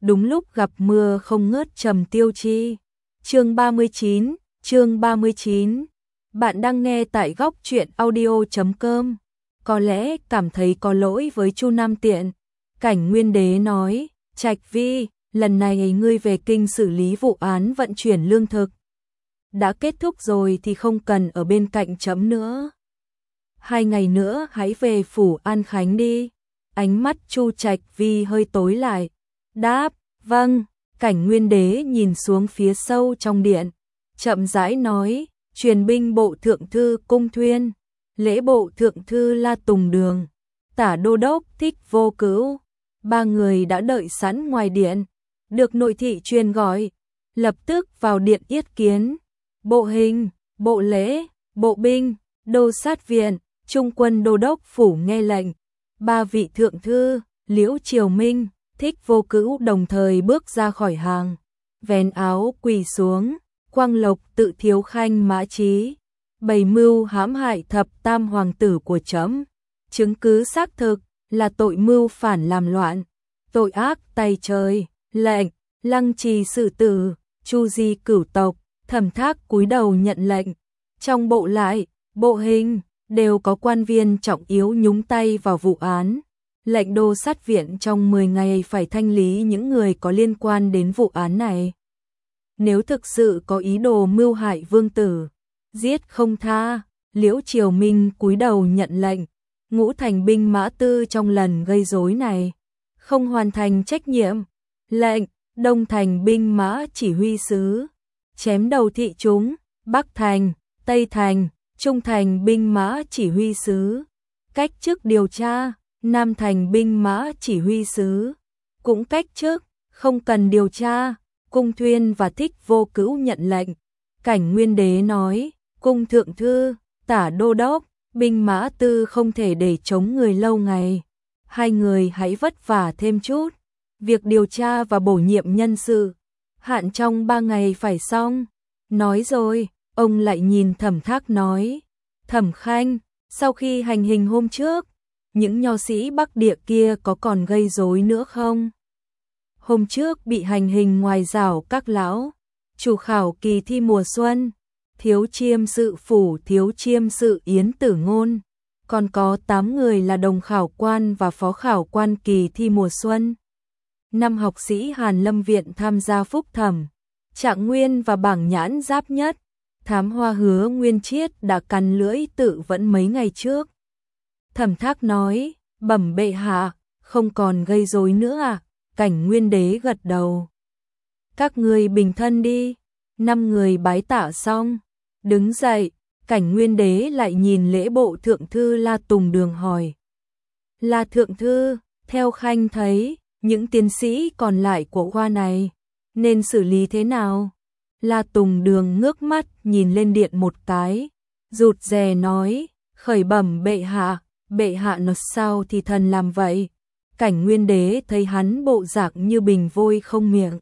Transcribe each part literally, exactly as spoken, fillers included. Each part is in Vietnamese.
đúng lúc gặp mưa không ngớt Trầm Tiêu Chi. Chương ba mươi chín, chương ba mươi chín. Bạn đang nghe tại góc truyện audio chấm com. Có lẽ cảm thấy có lỗi với Chu Nam Tiện, Cảnh Nguyên Đế nói, Trạch Vi, lần này ngươi về kinh xử lý vụ án vận chuyển lương thực. Đã kết thúc rồi thì không cần ở bên cạnh chấm nữa. Hai ngày nữa hãy về phủ An Khánh đi. Ánh mắt Chu Trạch Vi hơi tối lại. Đáp, vâng. Cảnh Nguyên Đế nhìn xuống phía sâu trong điện, chậm rãi nói, truyền binh bộ thượng thư Cung Thuyên, lễ bộ thượng thư La Tùng Đường, tả đô đốc Thích Vô Cữu, ba người đã đợi sẵn ngoài điện, được nội thị truyền gọi, lập tức vào điện yết kiến. Bộ hình, bộ lễ, bộ binh, đô sát viện, trung quân đô đốc phủ nghe lệnh. Ba vị thượng thư, Liễu Triều Minh, Thích Vô Cữu đồng thời bước ra khỏi hàng, vén áo quỳ xuống, Quang Lộc tự thiếu khanh Mã Chí, bày mưu hãm hại thập tam hoàng tử của trẫm, chứng cứ xác thực là tội mưu phản làm loạn, tội ác tày trời, lệnh lăng trì xử tử, chu di cửu tộc. Thẩm Thác cúi đầu nhận lệnh. Trong bộ lại, bộ hình đều có quan viên trọng yếu nhúng tay vào vụ án. Lệnh đô sát viện trong mười ngày phải thanh lý những người có liên quan đến vụ án này. Nếu thực sự có ý đồ mưu hại vương tử, giết không tha. Liễu Triều Minh cúi đầu nhận lệnh. Ngũ thành binh mã tư trong lần gây rối này không hoàn thành trách nhiệm. Lệnh Đông thành binh mã chỉ huy sứ chém đầu thị chúng. Bắc thành, Tây thành, Trung thành binh mã chỉ huy sứ cách chức điều tra. Nam thành binh mã chỉ huy sứ cũng cách chức, không cần điều tra. Cung Thuyên và Thích Vô Cữu nhận lệnh. Cảnh Nguyên Đế nói, Cung thượng thư, tả đô đốc, binh mã tư không thể để chống người lâu ngày. Hai người hãy vất vả thêm chút. Việc điều tra và bổ nhiệm nhân sự hạn trong ba ngày phải xong. Nói rồi, ông lại nhìn Thẩm Thác nói, Thẩm Khanh, sau khi hành hình hôm trước, những nho sĩ Bắc Địa kia có còn gây rối nữa không? Hôm trước bị hành hình ngoài rào các lão, chủ khảo kỳ thi mùa xuân, thiếu chiêm sự phủ thiếu chiêm sự Yến Tử Ngôn, còn có tám người là đồng khảo quan và phó khảo quan kỳ thi mùa xuân. Năm học sĩ Hàn Lâm Viện tham gia phúc thẩm, Trạng Nguyên và Bảng Nhãn giáp nhất, thám hoa Hứa Nguyên Chiết đã cắn lưỡi tự vẫn mấy ngày trước. Thẩm Thác nói, bẩm bệ hạ, không còn gây rối nữa à? Cảnh Nguyên Đế gật đầu. Các người bình thân đi. Năm người bái tạ xong, đứng dậy, Cảnh Nguyên Đế lại nhìn lễ bộ thượng thư La Tùng Đường hỏi. La thượng thư, theo khanh thấy, những tiến sĩ còn lại của khoa này nên xử lý thế nào? La Tùng Đường ngước mắt nhìn lên điện một cái, rụt rè nói, khởi bẩm bệ hạ, bệ hạ nói sao thì thần làm vậy. Cảnh Nguyên Đế thấy hắn bộ dạng như bình vôi không miệng,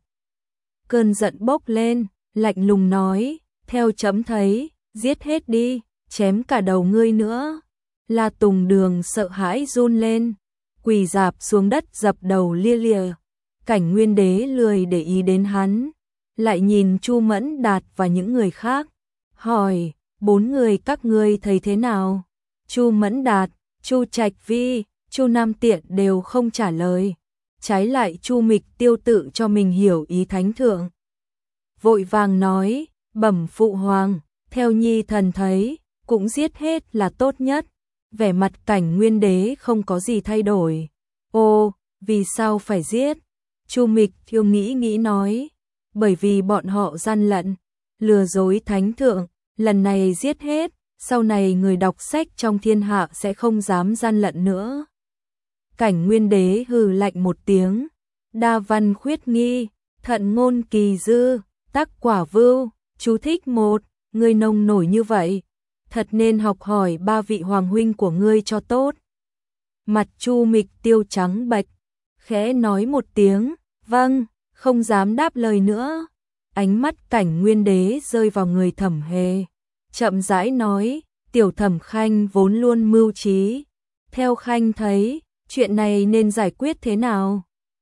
cơn giận bốc lên, lạnh lùng nói, theo chấm thấy, giết hết đi, chém cả đầu ngươi nữa. La Tùng Đường sợ hãi run lên, quỳ rạp xuống đất dập đầu lia lịa. Cảnh Nguyên Đế lười để ý đến hắn, lại nhìn Chu Mẫn Đạt và những người khác, hỏi, bốn người các ngươi thấy thế nào? Chu Mẫn Đạt, Chu Trạch Vi, Chu Nam Tiện đều không trả lời, trái lại Chu Mịch Tiêu tự cho mình hiểu ý thánh thượng. Vội vàng nói, bẩm phụ hoàng, theo nhi thần thấy, cũng giết hết là tốt nhất. Vẻ mặt Cảnh Nguyên Đế không có gì thay đổi. Ô, vì sao phải giết? Chu Mịch Tiêu nghĩ nghĩ nói, bởi vì bọn họ gian lận, lừa dối thánh thượng, lần này giết hết, sau này người đọc sách trong thiên hạ sẽ không dám gian lận nữa. Cảnh Nguyên Đế hừ lạnh một tiếng, đa văn khuyết nghi, thận ngôn kỳ dư, tắc quả vưu, chú thích một, ngươi nông nổi như vậy, thật nên học hỏi ba vị hoàng huynh của ngươi cho tốt. Mặt Chu Mịch Tiêu trắng bệch, khẽ nói một tiếng, vâng, không dám đáp lời nữa. Ánh mắt Cảnh Nguyên Đế rơi vào người Thẩm Hề, chậm rãi nói, tiểu Thẩm Khanh vốn luôn mưu trí, theo Khanh thấy, chuyện này nên giải quyết thế nào?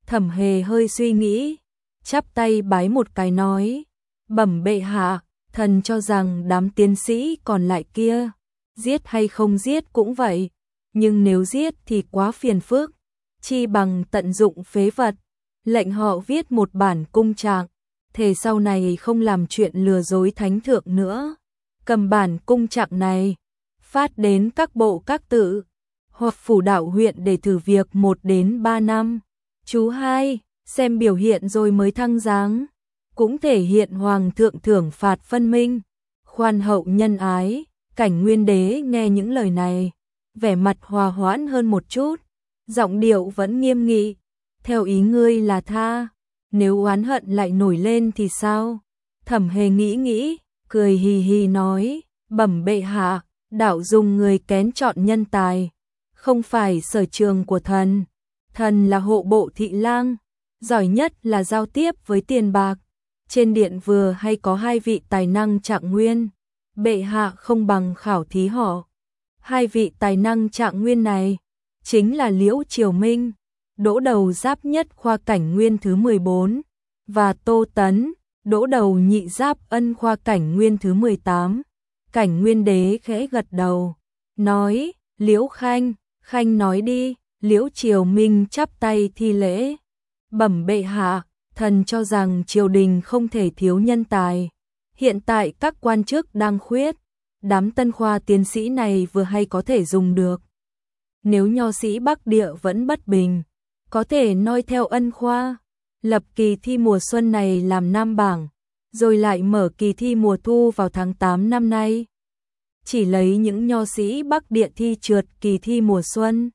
Thẩm Hề hơi suy nghĩ, chắp tay bái một cái nói, bẩm bệ hạ, thần cho rằng đám tiến sĩ còn lại kia, giết hay không giết cũng vậy, nhưng nếu giết thì quá phiền phức, chi bằng tận dụng phế vật, lệnh họ viết một bản cung trạng, thề sau này không làm chuyện lừa dối thánh thượng nữa. Cầm bản cung trạng này, phát đến các bộ các tự, hoặc phủ đạo huyện để thử việc một đến ba năm. Chú hai, xem biểu hiện rồi mới thăng giáng, cũng thể hiện hoàng thượng thưởng phạt phân minh, khoan hậu nhân ái. Cảnh Nguyên Đế nghe những lời này, vẻ mặt hòa hoãn hơn một chút, giọng điệu vẫn nghiêm nghị, theo ý ngươi là tha, nếu oán hận lại nổi lên thì sao? Thẩm Hề nghĩ nghĩ, cười hì hì nói, bẩm bệ hạ, đạo dùng người kén chọn nhân tài, không phải sở trường của thần, thần là hộ bộ thị lang, giỏi nhất là giao tiếp với tiền bạc, trên điện vừa hay có hai vị tài năng Trạng Nguyên, bệ hạ không bằng khảo thí họ. Hai vị tài năng Trạng Nguyên này chính là Liễu Triều Minh, đỗ đầu giáp nhất khoa Cảnh Nguyên thứ mười bốn, và Tô Tấn, đỗ đầu nhị giáp ân khoa Cảnh Nguyên thứ mười tám. Cảnh Nguyên Đế khẽ gật đầu, nói, Liễu Khanh, Khanh nói đi. Liễu Triều Minh chắp tay thi lễ, bẩm bệ hạ, thần cho rằng triều đình không thể thiếu nhân tài, hiện tại các quan chức đang khuyết, đám tân khoa tiến sĩ này vừa hay có thể dùng được. Nếu nho sĩ Bắc Địa vẫn bất bình, có thể noi theo ân khoa, lập kỳ thi mùa xuân này làm nam bảng, rồi lại mở kỳ thi mùa thu vào tháng tám năm nay. Chỉ lấy những nho sĩ Bắc Địa thi trượt kỳ thi mùa xuân,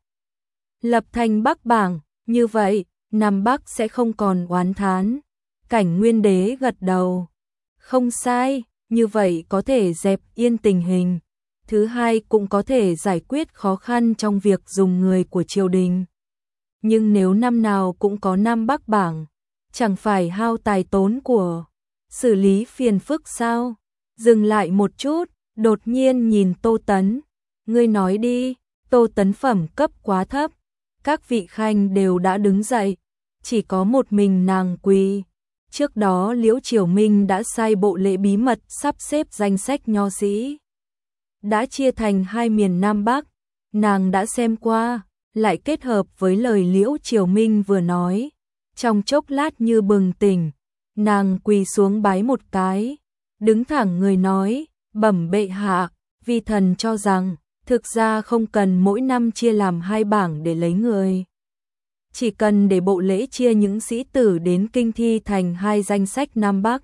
lập thành Bắc bảng, như vậy, Nam Bắc sẽ không còn oán thán. Cảnh Nguyên Đế gật đầu, không sai, như vậy có thể dẹp yên tình hình. Thứ hai cũng có thể giải quyết khó khăn trong việc dùng người của triều đình. Nhưng nếu năm nào cũng có Nam Bắc bảng, chẳng phải hao tài tốn của, xử lý phiền phức sao? Dừng lại một chút, đột nhiên nhìn Tô Tấn, ngươi nói đi. Tô Tấn phẩm cấp quá thấp, các vị khanh đều đã đứng dậy, chỉ có một mình nàng quỳ. Trước đó Liễu Triều Minh đã sai bộ lễ bí mật sắp xếp danh sách nho sĩ, đã chia thành hai miền Nam Bắc, nàng đã xem qua, lại kết hợp với lời Liễu Triều Minh vừa nói, trong chốc lát như bừng tỉnh, nàng quỳ xuống bái một cái, đứng thẳng người nói, bẩm bệ hạ, vi thần cho rằng, thực ra không cần mỗi năm chia làm hai bảng để lấy người. Chỉ cần để bộ lễ chia những sĩ tử đến kinh thi thành hai danh sách Nam Bắc,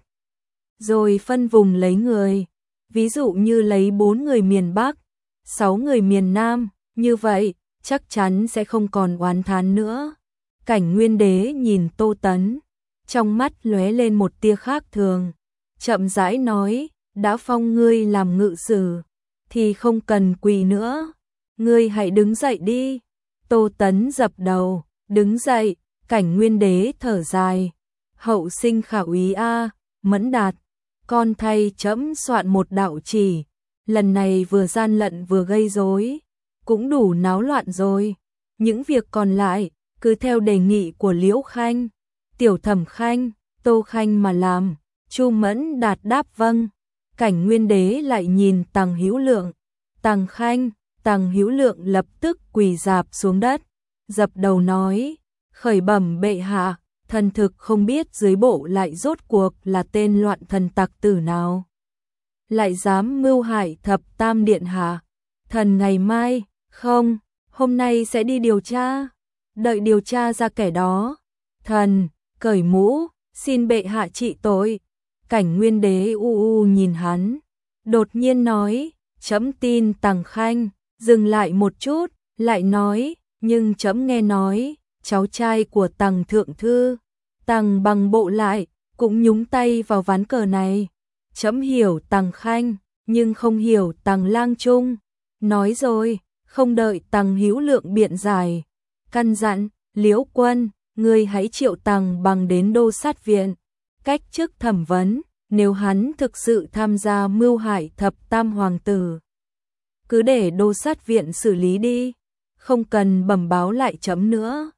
rồi phân vùng lấy người, ví dụ như lấy bốn người miền Bắc, sáu người miền Nam, như vậy, chắc chắn sẽ không còn oán thán nữa. Cảnh Nguyên Đế nhìn Tô Tấn, trong mắt lóe lên một tia khác thường, chậm rãi nói, đã phong ngươi làm ngự sử, thì không cần quỳ nữa, ngươi hãy đứng dậy đi. Tô Tấn dập đầu, đứng dậy. Cảnh Nguyên Đế thở dài, hậu sinh khả úy a, Mẫn Đạt, con thay trẫm soạn một đạo chỉ, lần này vừa gian lận vừa gây rối, cũng đủ náo loạn rồi, những việc còn lại cứ theo đề nghị của Liễu Khanh, Tiểu Thẩm Khanh, Tô Khanh mà làm. Chu Mẫn Đạt đáp vâng. Cảnh Nguyên Đế lại nhìn Tằng Hữu Lượng, Tằng Khanh, Tằng Hữu Lượng lập tức quỳ rạp xuống đất, dập đầu nói, khởi bẩm bệ hạ, thần thực không biết dưới bộ lại rốt cuộc là tên loạn thần tặc tử nào, lại dám mưu hại thập tam điện hạ. Thần ngày mai, không, hôm nay sẽ đi điều tra, đợi điều tra ra kẻ đó, thần cởi mũ, xin bệ hạ trị tội. Cảnh Nguyên Đế u u nhìn hắn, đột nhiên nói, trẫm tin Tằng Khanh. Dừng lại một chút, lại nói, nhưng trẫm nghe nói, cháu trai của Tằng thượng thư, Tằng Bằng Bộ lại, cũng nhúng tay vào ván cờ này. Trẫm hiểu Tằng Khanh, nhưng không hiểu Tằng Lang Trung. Nói rồi, không đợi Tằng Hữu Lượng biện giải, căn dặn, Liễu Quân, ngươi hãy triệu Tằng Bằng đến đô sát viện, cách chức thẩm vấn, nếu hắn thực sự tham gia mưu hại thập tam hoàng tử, cứ để đô sát viện xử lý đi, không cần bẩm báo lại trẫm nữa.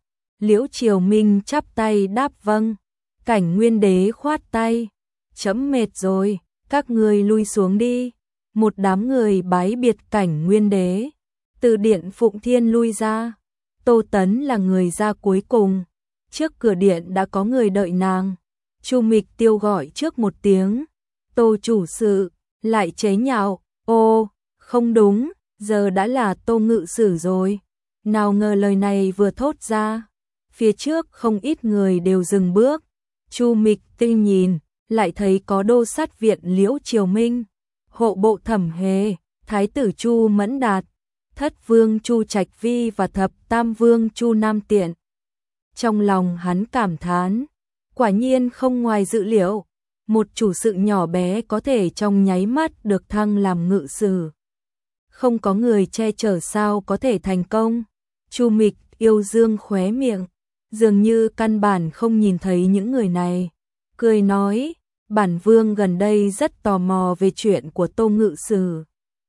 Liễu Triều Minh chắp tay đáp vâng. Cảnh Nguyên Đế khoát tay, chấm mệt rồi, các ngươi lui xuống đi. Một đám người bái biệt Cảnh Nguyên Đế, từ điện Phụng Thiên lui ra. Tô Tấn là người ra cuối cùng, trước cửa điện đã có người đợi nàng. Chu Mịch Tiêu gọi trước một tiếng, Tô chủ sự, lại chế nhạo, ô, không đúng, giờ đã là Tô ngự sử rồi. Nào ngờ lời này vừa thốt ra, phía trước không ít người đều dừng bước. Chu Mịch Tiêu nhìn, lại thấy có đô sát viện Liễu Triều Minh, hộ bộ Thẩm Hề, thái tử Chu Mẫn Đạt, thất vương Chu Trạch Vi và thập tam vương Chu Nam Tiện. Trong lòng hắn cảm thán, quả nhiên không ngoài dự liệu, một chủ sự nhỏ bé có thể trong nháy mắt được thăng làm ngự sử. Không có người che chở sao có thể thành công. Chu Mịch Yêu dương khóe miệng, dường như căn bản không nhìn thấy những người này, cười nói, bản vương gần đây rất tò mò về chuyện của Tô ngự sử.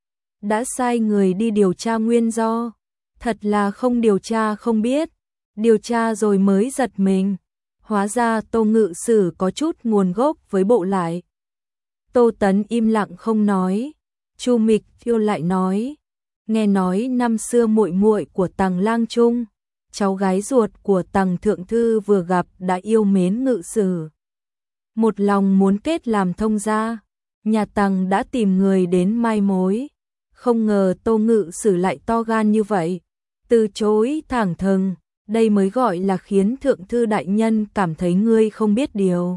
Đã sai người đi điều tra nguyên do, thật là không điều tra không biết, điều tra rồi mới giật mình, hóa ra Tô ngự sử có chút nguồn gốc với bộ lại. Tô Tấn im lặng không nói. Chu Mịch Tiêu lại nói, nghe nói năm xưa muội muội của Tằng Lang Trung, cháu gái ruột của Tằng thượng thư vừa gặp đã yêu mến ngự sử, một lòng muốn kết làm thông gia. Nhà Tằng đã tìm người đến mai mối, không ngờ Tô ngự sử lại to gan như vậy, từ chối thẳng thừng, đây mới gọi là khiến thượng thư đại nhân cảm thấy ngươi không biết điều,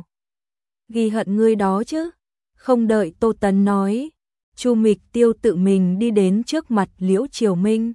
ghi hận ngươi đó chứ. Không đợi Tô Tấn nói, Chu Mịch Tiêu tự mình đi đến trước mặt Liễu Triều Minh,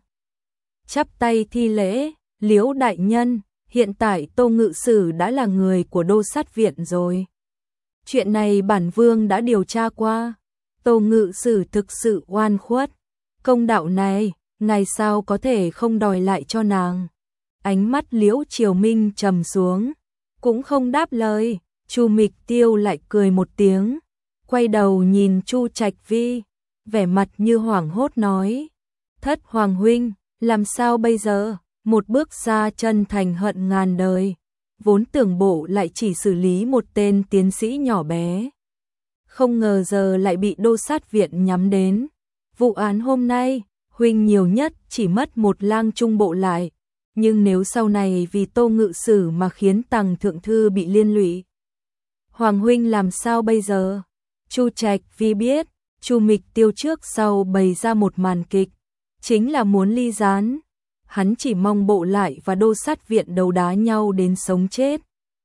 chắp tay thi lễ, Liễu đại nhân, hiện tại Tô ngự sử đã là người của đô sát viện rồi. Chuyện này bản vương đã điều tra qua, Tô ngự sử thực sự oan khuất, công đạo này, ngài sao có thể không đòi lại cho nàng. Ánh mắt Liễu Triều Minh trầm xuống, cũng không đáp lời. Chu Mịch Tiêu lại cười một tiếng, quay đầu nhìn Chu Trạch Vi, vẻ mặt như hoảng hốt nói, thất hoàng huynh, làm sao bây giờ? Một bước xa chân thành hận ngàn đời, vốn tưởng bộ lại chỉ xử lý một tên tiến sĩ nhỏ bé, không ngờ giờ lại bị đô sát viện nhắm đến. Vụ án hôm nay, huynh nhiều nhất chỉ mất một lang trung bộ lại, nhưng nếu sau này vì Tô ngự sử mà khiến Tằng thượng thư bị liên lụy, hoàng huynh làm sao bây giờ? Chu Trạch Vi biết, Chu Mịch Tiêu trước sau bày ra một màn kịch, chính là muốn ly gián. Hắn chỉ mong bộ lại và đô sát viện đấu đá nhau đến sống chết.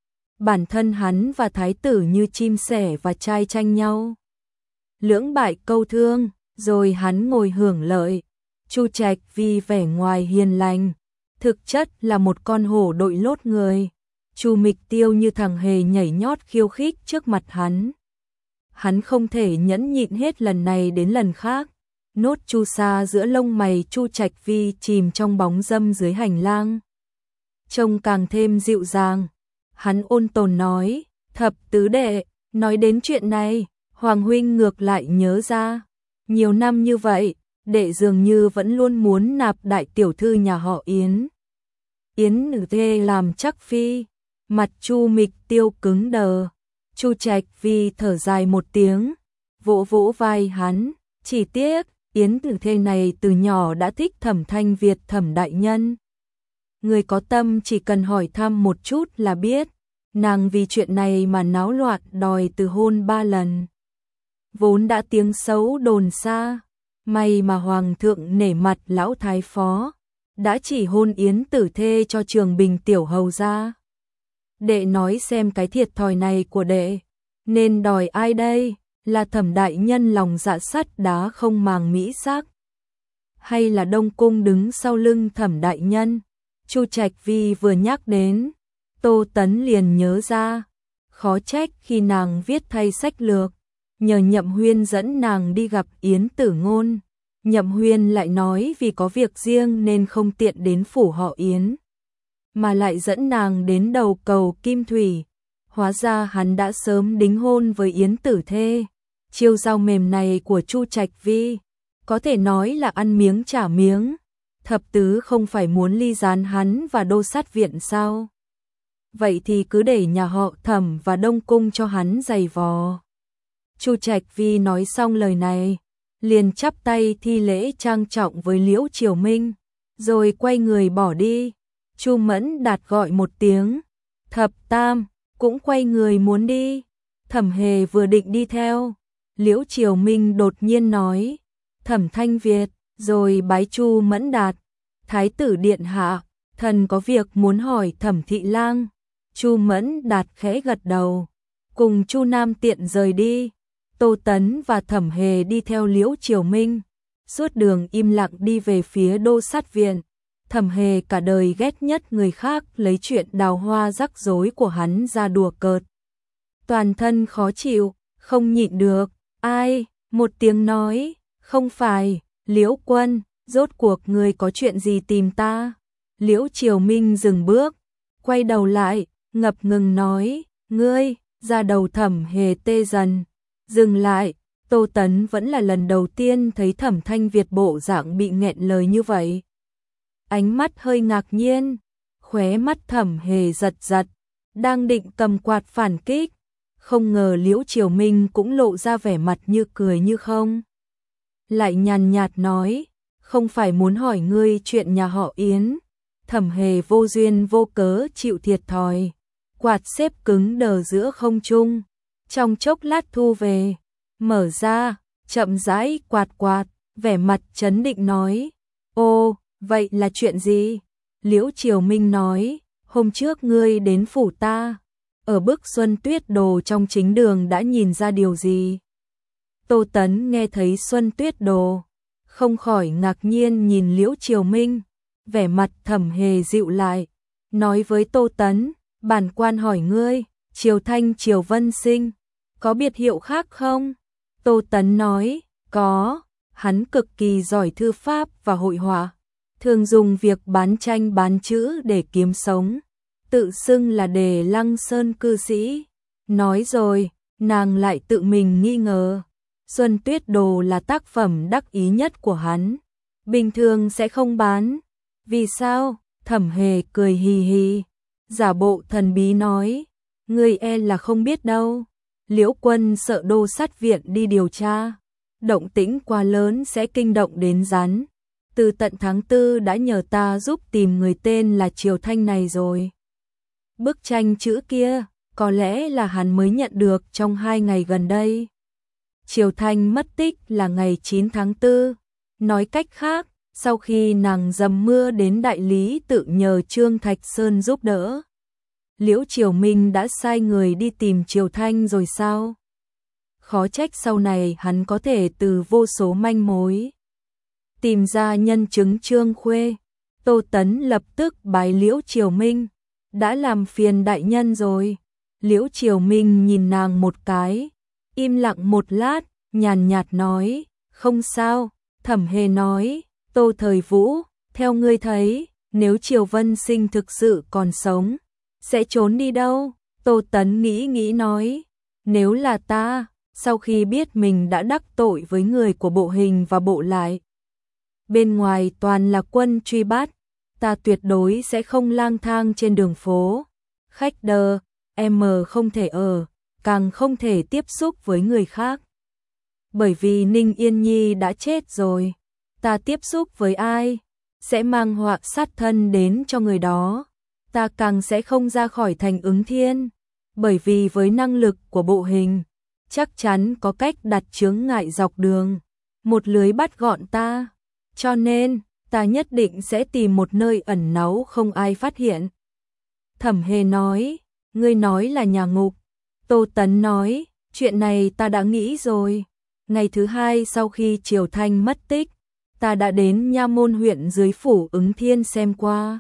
Bản thân hắn và thái tử như chim sẻ và trai tranh nhau, lưỡng bại câu thương, rồi hắn ngồi hưởng lợi. Chu Trạch Vi vẻ ngoài hiền lành, thực chất là một con hổ đội lốt người. Chu Mịch Tiêu như thằng hề nhảy nhót khiêu khích trước mặt hắn. Hắn không thể nhẫn nhịn hết lần này đến lần khác. Nốt chu sa giữa lông mày Chu Trạch Vi chìm trong bóng dâm dưới hành lang, trông càng thêm dịu dàng. Hắn ôn tồn nói, thập tứ đệ, nói đến chuyện này, hoàng huynh ngược lại nhớ ra, nhiều năm như vậy, đệ dường như vẫn luôn muốn nạp đại tiểu thư nhà họ Yến. Yến nữ thê làm chắc phi. Mặt Chu Mịch Tiêu cứng đờ. Chu Trạch Vi thở dài một tiếng, vỗ vỗ vai hắn, chỉ tiếc Yến tử thê này từ nhỏ đã thích Thẩm Thanh Việt Thẩm đại nhân. Người có tâm chỉ cần hỏi thăm một chút là biết, nàng vì chuyện này mà náo loạn đòi từ hôn ba lần. Vốn đã tiếng xấu đồn xa, may mà hoàng thượng nể mặt lão thái phó, đã chỉ hôn Yến tử thê cho Trường Bình tiểu hầu gia. Đệ nói xem cái thiệt thòi này của đệ nên đòi ai đây? Là Thẩm đại nhân lòng dạ sắt đá không màng mỹ sắc, hay là Đông cung đứng sau lưng Thẩm đại nhân? Chu Trạch Vi vừa nhắc đến, Tô Tấn liền nhớ ra, khó trách khi nàng viết thay sách lược, nhờ Nhậm Huyên dẫn nàng đi gặp Yến Tử Ngôn, Nhậm Huyên lại nói vì có việc riêng nên không tiện đến phủ họ Yến, mà lại dẫn nàng đến đầu cầu Kim Thủy. Hóa ra hắn đã sớm đính hôn với Yến tử thê. Chiêu dao mềm này của Chu Trạch Vi có thể nói là ăn miếng trả miếng. Thập tứ không phải muốn ly gián hắn và Đô Sát Viện sao? Vậy thì cứ để nhà họ Thẩm và Đông Cung cho hắn giày vò. Chu Trạch Vi nói xong lời này, liền chắp tay thi lễ trang trọng với Liễu Triều Minh, rồi quay người bỏ đi. Chu Mẫn Đạt gọi một tiếng, Thập Tam cũng quay người muốn đi. Thẩm Hề vừa định đi theo, Liễu Triều Minh đột nhiên nói, Thẩm Thanh Việt, rồi bái Chu Mẫn Đạt, Thái tử điện hạ, thần có việc muốn hỏi Thẩm thị lang. Chu Mẫn Đạt khẽ gật đầu, cùng Chu Nam Tiện rời đi. Tô Tấn và Thẩm Hề đi theo Liễu Triều Minh, suốt đường im lặng đi về phía Đô Sát Viện. Thẩm Hề cả đời ghét nhất người khác lấy chuyện đào hoa rắc rối của hắn ra đùa cợt. Toàn thân khó chịu, không nhịn được, ai, một tiếng nói, không phải, Liễu Quân, rốt cuộc ngươi có chuyện gì tìm ta? Liễu Triều Minh dừng bước, quay đầu lại, ngập ngừng nói, ngươi, ra đầu Thẩm Hề tê dần. Dừng lại, Tô Tấn vẫn là lần đầu tiên thấy Thẩm Thanh Việt bộ dạng bị nghẹn lời như vậy. Ánh mắt hơi ngạc nhiên, khóe mắt Thẩm Hề giật giật, đang định cầm quạt phản kích, không ngờ Liễu Triều Minh cũng lộ ra vẻ mặt như cười như không. Lại nhàn nhạt nói, không phải muốn hỏi ngươi chuyện nhà họ Yến. Thẩm Hề vô duyên vô cớ chịu thiệt thòi, quạt xếp cứng đờ giữa không trung, trong chốc lát thu về, mở ra, chậm rãi quạt quạt, vẻ mặt trấn định nói, ô, vậy là chuyện gì? Liễu Triều Minh nói, hôm trước ngươi đến phủ ta, ở bức Xuân Tuyết Đồ trong chính đường đã nhìn ra điều gì? Tô Tấn nghe thấy Xuân Tuyết Đồ, không khỏi ngạc nhiên nhìn Liễu Triều Minh, vẻ mặt Thẩm Hề dịu lại, nói với Tô Tấn, bản quan hỏi ngươi, Triều Thanh Triều Vân Sinh, có biệt hiệu khác không? Tô Tấn nói, có, hắn cực kỳ giỏi thư pháp và hội họa, thường dùng việc bán tranh bán chữ để kiếm sống, tự xưng là Đề Lăng Sơn cư sĩ. Nói rồi, nàng lại tự mình nghi ngờ, Xuân Tuyết Đồ là tác phẩm đắc ý nhất của hắn, bình thường sẽ không bán. Vì sao? Thẩm Hề cười hì hì, giả bộ thần bí nói, ngươi e là không biết đâu. Liễu Quân sợ Đô Sát Viện đi điều tra, động tĩnh quá lớn sẽ kinh động đến rắn. Từ tận tháng tư đã nhờ ta giúp tìm người tên là Triều Thanh này rồi. Bức tranh chữ kia, có lẽ là hắn mới nhận được trong hai ngày gần đây. Triều Thanh mất tích là ngày chín tháng tư. Nói cách khác, sau khi nàng dầm mưa đến đại lý tự nhờ Trương Thạch Sơn giúp đỡ, Liễu Triều Minh đã sai người đi tìm Triều Thanh rồi sao? Khó trách sau này hắn có thể từ vô số manh mối tìm ra nhân chứng Trương Khuê. Tô Tấn lập tức bái Liễu Triều Minh, đã làm phiền đại nhân rồi. Liễu Triều Minh nhìn nàng một cái, im lặng một lát, nhàn nhạt nói, không sao. Thẩm Hề nói, Tô Thời Vũ, theo ngươi thấy, nếu Triều Vân Sinh thực sự còn sống, sẽ trốn đi đâu? Tô Tấn nghĩ nghĩ nói, nếu là ta, sau khi biết mình đã đắc tội với người của bộ hình và bộ lại, bên ngoài toàn là quân truy bắt, ta tuyệt đối sẽ không lang thang trên đường phố. Khách đờ, em không thể ở, càng không thể tiếp xúc với người khác. Bởi vì Ninh Yên Nhi đã chết rồi, ta tiếp xúc với ai, sẽ mang họa sát thân đến cho người đó. Ta càng sẽ không ra khỏi thành Ứng Thiên, bởi vì với năng lực của bộ hình, chắc chắn có cách đặt chướng ngại dọc đường, một lưới bắt gọn ta. Cho nên, ta nhất định sẽ tìm một nơi ẩn náu không ai phát hiện. Thẩm Hề nói, ngươi nói là nhà ngục. Tô Tấn nói, chuyện này ta đã nghĩ rồi. Ngày thứ hai sau khi Triều Thanh mất tích, ta đã đến nha môn huyện dưới phủ Ứng Thiên xem qua.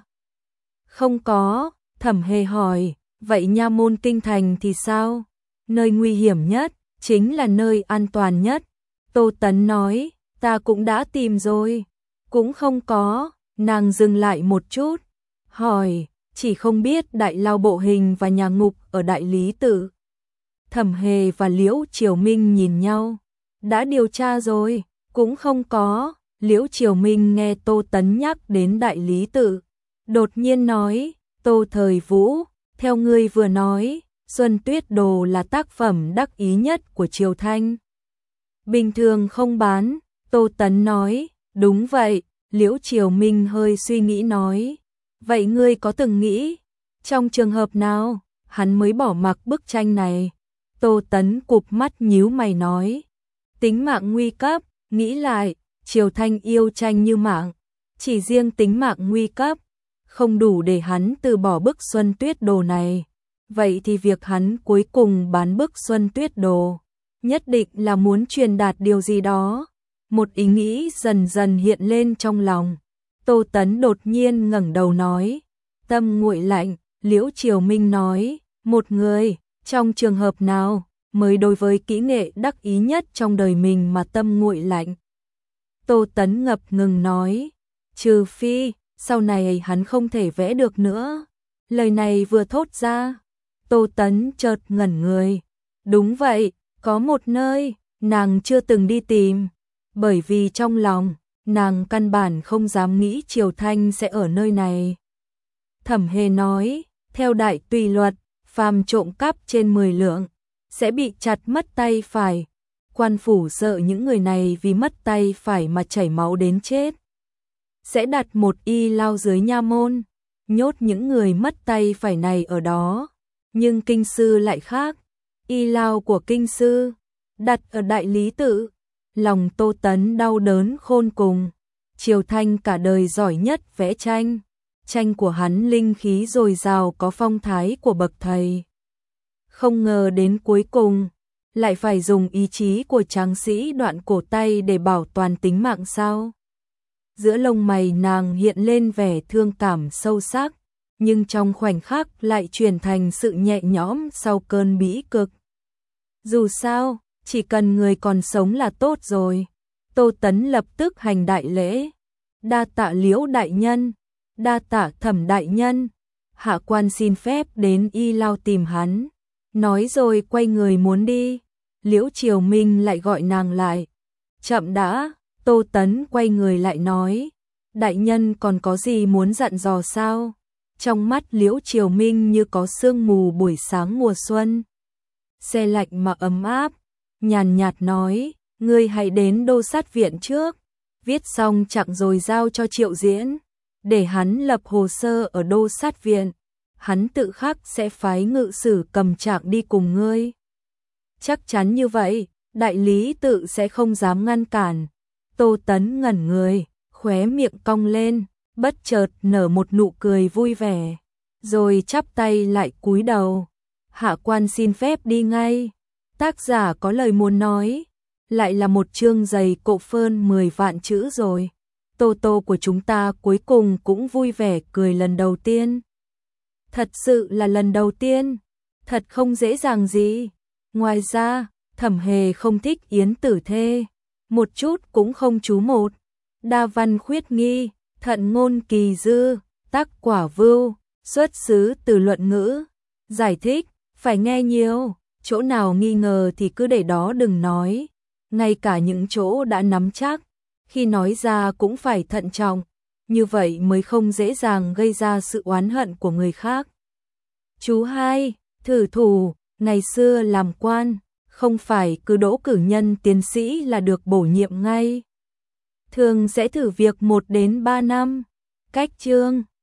Không có. Thẩm Hề hỏi, vậy nha môn kinh thành thì sao? Nơi nguy hiểm nhất, chính là nơi an toàn nhất. Tô Tấn nói, ta cũng đã tìm rồi. Cũng không có. Nàng dừng lại một chút, hỏi, chỉ không biết đại lao bộ hình và nhà ngục ở đại lý tự. Thẩm Hề và Liễu Triều Minh nhìn nhau, đã điều tra rồi, cũng không có. Liễu Triều Minh nghe Tô Tấn nhắc đến đại lý tự, đột nhiên nói, Tô Thời Vũ, theo ngươi vừa nói, Xuân Tuyết Đồ là tác phẩm đắc ý nhất của Triều Thanh. Bình thường không bán, Tô Tấn nói, đúng vậy, Liễu Triều Minh hơi suy nghĩ nói, vậy ngươi có từng nghĩ, trong trường hợp nào, hắn mới bỏ mặc bức tranh này? Tô Tấn cụp mắt nhíu mày nói, tính mạng nguy cấp, nghĩ lại, Triều Thanh yêu tranh như mạng, chỉ riêng tính mạng nguy cấp, không đủ để hắn từ bỏ bức Xuân Tuyết Đồ này. Vậy thì việc hắn cuối cùng bán bức Xuân Tuyết Đồ, nhất định là muốn truyền đạt điều gì đó. Một ý nghĩ dần dần hiện lên trong lòng. Tô Tấn đột nhiên ngẩng đầu nói, tâm nguội lạnh. Liễu Triều Minh nói, một người, trong trường hợp nào, mới đối với kỹ nghệ đắc ý nhất trong đời mình mà tâm nguội lạnh? Tô Tấn ngập ngừng nói, trừ phi, sau này hắn không thể vẽ được nữa. Lời này vừa thốt ra, Tô Tấn chợt ngẩn người. Đúng vậy, có một nơi, nàng chưa từng đi tìm, bởi vì trong lòng, nàng căn bản không dám nghĩ Triều Thanh sẽ ở nơi này. Thẩm Hề nói, theo đại tùy luật, phàm trộm cắp trên mười lượng, sẽ bị chặt mất tay phải. Quan phủ sợ những người này vì mất tay phải mà chảy máu đến chết, sẽ đặt một y lao dưới nha môn, nhốt những người mất tay phải này ở đó. Nhưng kinh sư lại khác, y lao của kinh sư đặt ở đại lý tự. Lòng Tô Tấn đau đớn khôn cùng. Triều Thanh cả đời giỏi nhất vẽ tranh, tranh của hắn linh khí dồi dào, có phong thái của bậc thầy. Không ngờ đến cuối cùng lại phải dùng ý chí của tráng sĩ đoạn cổ tay để bảo toàn tính mạng sao? Giữa lông mày nàng hiện lên vẻ thương cảm sâu sắc, nhưng trong khoảnh khắc lại chuyển thành sự nhẹ nhõm sau cơn bĩ cực. Dù sao, chỉ cần người còn sống là tốt rồi. Tô Tấn lập tức hành đại lễ. Đa tạ Liễu đại nhân, đa tạ Thẩm đại nhân. Hạ quan xin phép đến y lao tìm hắn. Nói rồi quay người muốn đi. Liễu Triều Minh lại gọi nàng lại. Chậm đã. Tô Tấn quay người lại nói, đại nhân còn có gì muốn dặn dò sao? Trong mắt Liễu Triều Minh như có sương mù buổi sáng mùa xuân, se lạnh mà ấm áp, nhàn nhạt nói, ngươi hãy đến Đô Sát Viện trước, viết xong chặng rồi giao cho Triệu Diễn, để hắn lập hồ sơ ở Đô Sát Viện, hắn tự khắc sẽ phái ngự sử cầm trạng đi cùng ngươi. Chắc chắn như vậy, đại lý tự sẽ không dám ngăn cản. Tô Tấn ngẩn người, khóe miệng cong lên, bất chợt nở một nụ cười vui vẻ, rồi chắp tay lại cúi đầu. Hạ quan xin phép đi ngay. Tác giả có lời muốn nói, lại là một chương dày cộ phơn mười vạn chữ rồi. Tô Tô của chúng ta cuối cùng cũng vui vẻ cười lần đầu tiên. Thật sự là lần đầu tiên, thật không dễ dàng gì. Ngoài ra, Thẩm Hề không thích Yến Tử Thê, một chút cũng không chú một. Đa văn khuyết nghi, thận ngôn kỳ dư, tác quả vưu, xuất xứ từ luận ngữ. Giải thích, phải nghe nhiều, chỗ nào nghi ngờ thì cứ để đó đừng nói. Ngay cả những chỗ đã nắm chắc, khi nói ra cũng phải thận trọng, như vậy mới không dễ dàng gây ra sự oán hận của người khác. Chú hai, thử thủ, ngày xưa làm quan, không phải cứ đỗ cử nhân tiến sĩ là được bổ nhiệm ngay. Thường sẽ thử việc một đến ba năm. Cách chương